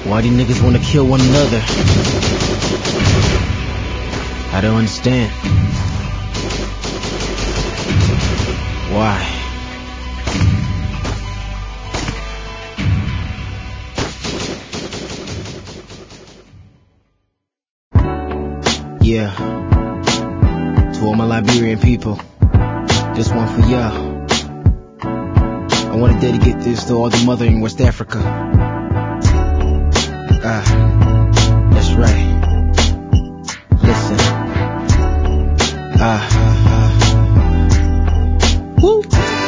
Why do niggas wanna kill one another? I don't understand. Why? Yeah. To all my Liberian people, this one for y'all. I wanna dedicate this to all the mother in West Africa. That's right. Listen. Woo.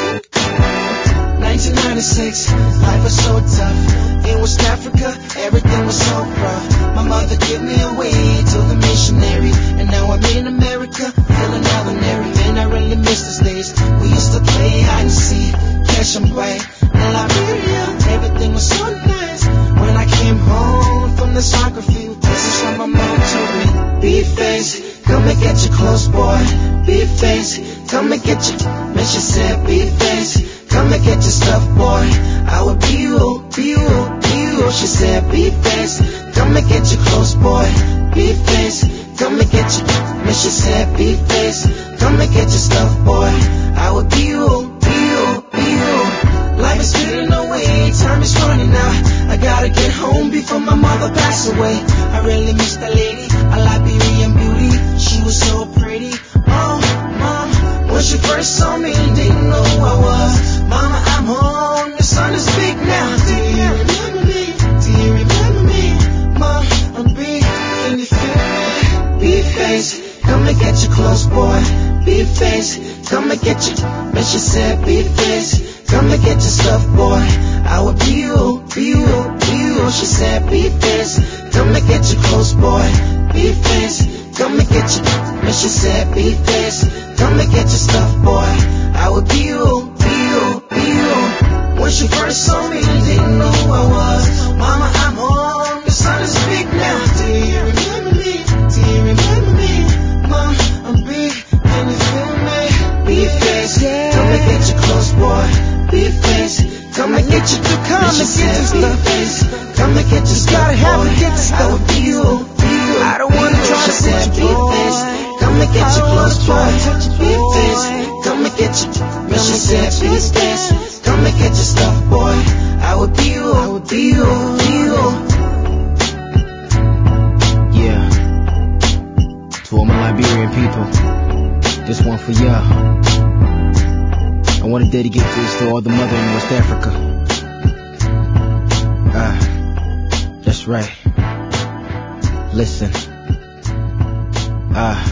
1996, life was so tough. In West Africa, everything was so rough. My mother gave me away to the missionary, and now I'm in America, feeling ordinary. Man, I really miss these days. We used to play hide and seek, catch and play. In Liberia, everything was so nice. When I came home from the soccer field, this is what my mom told me. Be face, come and get your clothes, boy. Be face, come and get your. Man, she said, be face, come and get your stuff, boy. I will be you, be you, be you. She said, be face, come and get your clothes, boy. Be face, come and get your. Man, she said, be face, come and get your stuff, boy. I will be you, be you, be you. Life is fading away, time is running out. I gotta get home before my mother passed away. I really miss the lady, a Liberian beauty. She was so pretty. Oh, mom, when she first saw me, didn't know who I was. Mama, I'm home, the sun is big now. Do you remember me? Do you remember me? Mom, I'm big, can you feel me? Be face, come and get your clothes, boy. Be face, come and get your. Man, she said, be face, come and get your stuff, boy. I will be you, be you, be you. She said, be face, come and get your clothes, boy. Be face, come and get your. Man, she said, be face, come and get your stuff, boy. I will be you, be you, be you. When she first saw me, didn't know who I was. Mama, I'm home, the sun is big now. Do you remember me? Do you remember me? Mom, I'm big, can you feel me? Be face, come and get your clothes, boy. Be face, come and get your. Come and get your stuff. Face, come and get your stuff, gotta have boy. to get your I stuff. will be you, be you. I don't wanna be you. try She to said, put be you face, on. come and get I your don't clothes, wanna try boy. to touch you, Be boy. face, come and get your. Man, she said, be face, come and get your stuff, boy. I will be you, I will be you, be you. Yeah. To all my Liberian people, this one for y'all. I wanna dedicate this to all the mother in West Africa. That's right. Listen.